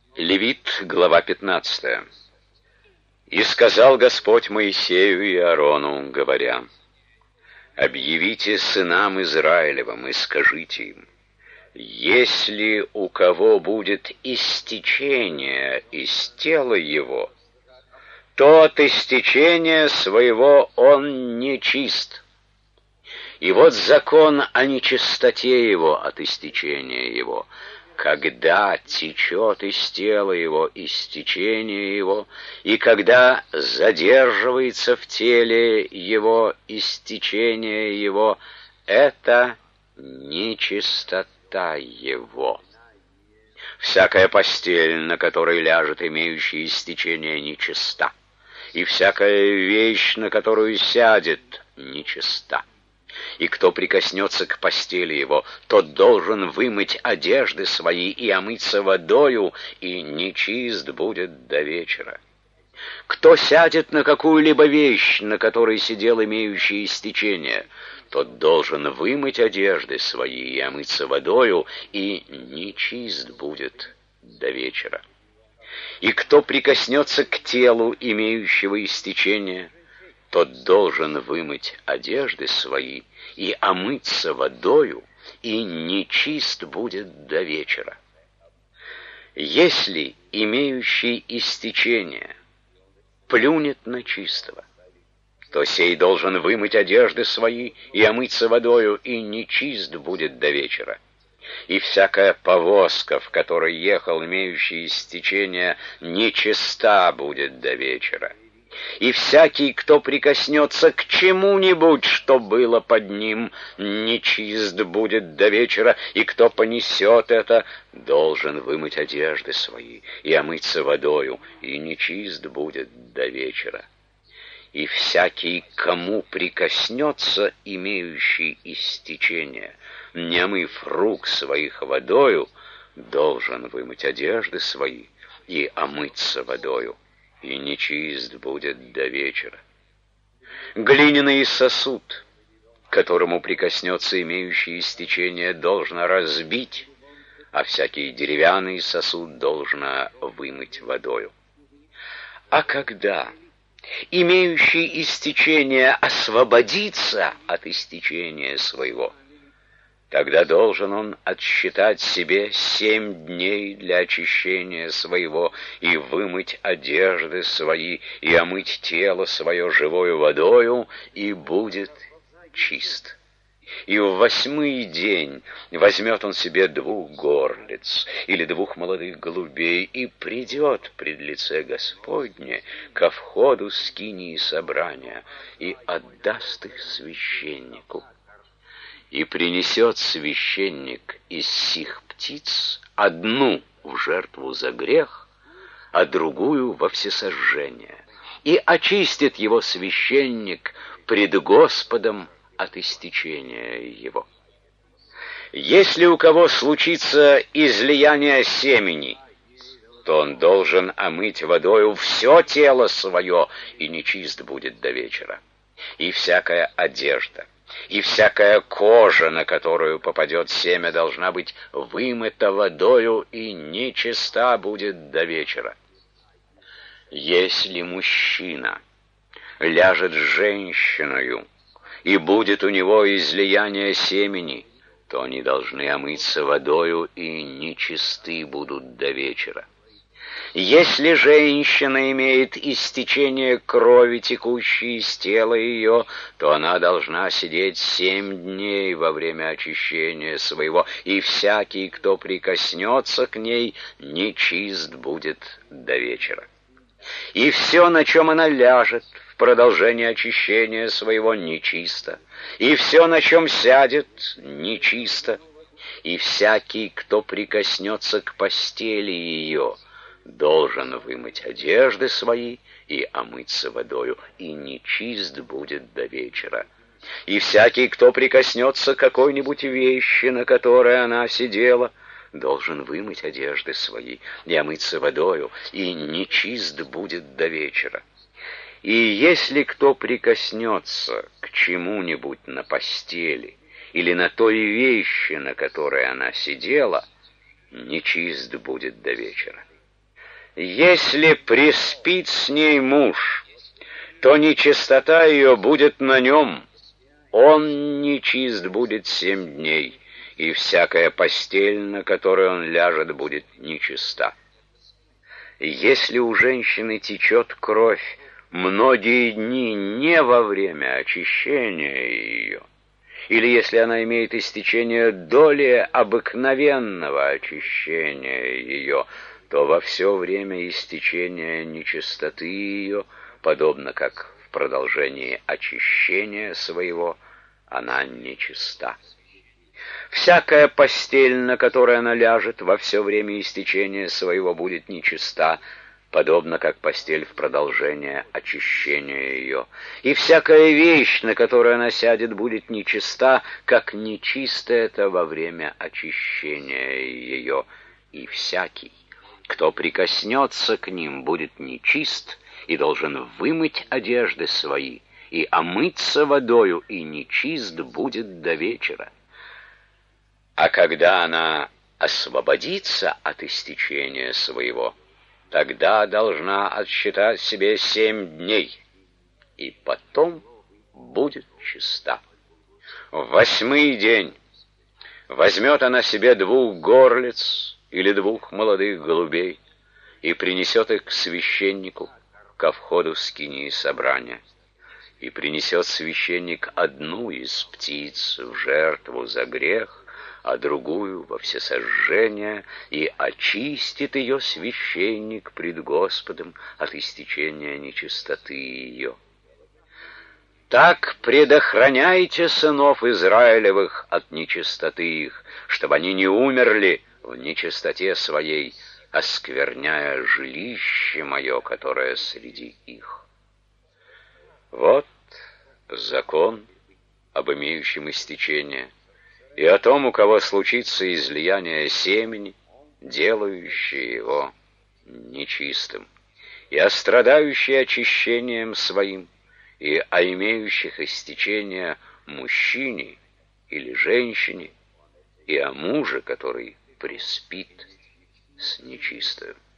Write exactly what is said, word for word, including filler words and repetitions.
Левит, глава пятнадцатая. «И сказал Господь Моисею и Аарону, говоря: объявите сынам Израилевым и скажите им: если у кого будет истечение из тела его, то от истечения своего он нечист. И вот закон о нечистоте его от истечения его. Когда течет из тела его истечение его, и когда задерживается в теле его истечение его, это нечистота его. Всякая постель, на которой ляжет имеющий истечение, нечиста, и всякая вещь, на которую сядет, нечиста. И кто прикоснется к постели его, тот должен вымыть одежды свои и омыться водою, и нечист будет до вечера. Кто сядет на какую-либо вещь, на которой сидел имеющий истечение, тот должен вымыть одежды свои и омыться водою, и нечист будет до вечера. И кто прикоснется к телу имеющего истечение, тот должен вымыть одежды свои и омыться водою, и нечист будет до вечера. Если имеющий истечение плюнет на чистого, то сей должен вымыть одежды свои и омыться водою, и нечист будет до вечера. И всякая повозка, в которой ехал имеющий истечение, нечиста будет до вечера. И всякий, кто прикоснется к чему-нибудь, что было под ним, нечист будет до вечера, и кто понесет это, должен вымыть одежды свои и омыться водою, и нечист будет до вечера. И всякий, кому прикоснется имеющий истечение, не омыв рук своих водою, должен вымыть одежды свои и омыться водою, и нечист будет до вечера. Глиняный сосуд, к которому прикоснется имеющий истечение, должно разбить, а всякий деревянный сосуд должно вымыть водою. А когда имеющий истечение освободится от истечения своего, тогда должен он отсчитать себе семь дней для очищения своего и вымыть одежды свои, и омыть тело свое живою водою, и будет чист. И в восьмой день возьмет он себе двух горлиц или двух молодых голубей и придет пред лице Господне ко входу скинии собрания и отдаст их священнику. И принесет священник из сих птиц одну в жертву за грех, а другую во всесожжение, и очистит его священник пред Господом от истечения его. Если у кого случится излияние семени, то он должен омыть водою все тело свое, и нечист будет до вечера. И всякая одежда, и всякая кожа, на которую попадет семя, должна быть вымыта водою, и нечиста будет до вечера. Если мужчина ляжет с женщиною, и будет у него излияние семени, то они должны омыться водою, и нечисты будут до вечера. Если женщина имеет истечение крови, текущей из тела ее, то она должна сидеть семь дней во время очищения своего, и всякий, кто прикоснется к ней, нечист будет до вечера. И все, на чем она ляжет в продолжение очищения своего, нечисто, и все, на чем сядет, нечисто, и всякий, кто прикоснется к постели ее, должен вымыть одежды свои и омыться водою, и нечист будет до вечера. И всякий, кто прикоснется к какой-нибудь вещи, на которой она сидела, должен вымыть одежды свои и омыться водою, и нечист будет до вечера. И если кто прикоснется к чему-нибудь на постели или на той вещи, на которой она сидела, нечист будет до вечера. Если приспит с ней муж, то нечистота ее будет на нем, он нечист будет семь дней, и всякая постель, на которой он ляжет, будет нечиста. Если у женщины течет кровь многие дни не во время очищения ее, или если она имеет истечение доли обыкновенного очищения ее, то во все время истечения нечистоты ее, подобно как в продолжении очищения своего, она нечиста. Всякая постель, на которой она ляжет, во все время истечения своего будет нечиста, подобно как постель в продолжение очищения ее. И всякая вещь, на которую она сядет, будет нечиста, как нечисто это во время очищения ее. И всякий, кто прикоснется к ним, будет нечист и должен вымыть одежды свои, и омыться водою, и нечист будет до вечера. А когда она освободится от истечения своего, тогда должна отсчитать себе семь дней, и потом будет чиста. В восьмой день возьмет она себе двух горлиц или двух молодых голубей и принесет их к священнику ко входу в скинии собрания. И принесет священник одну из птиц в жертву за грех, а другую во всесожжение, и очистит ее священник пред Господом от истечения нечистоты ее. Так предохраняйте сынов Израилевых от нечистоты их, чтобы они не умерли в нечистоте своей, оскверняя жилище мое, которое среди их. Вот закон об имеющем истечение, и о том, у кого случится излияние семени, делающее его нечистым, и о страдающей очищением своим, и о имеющих истечение мужчине или женщине, и о муже, который приспит с нечистою.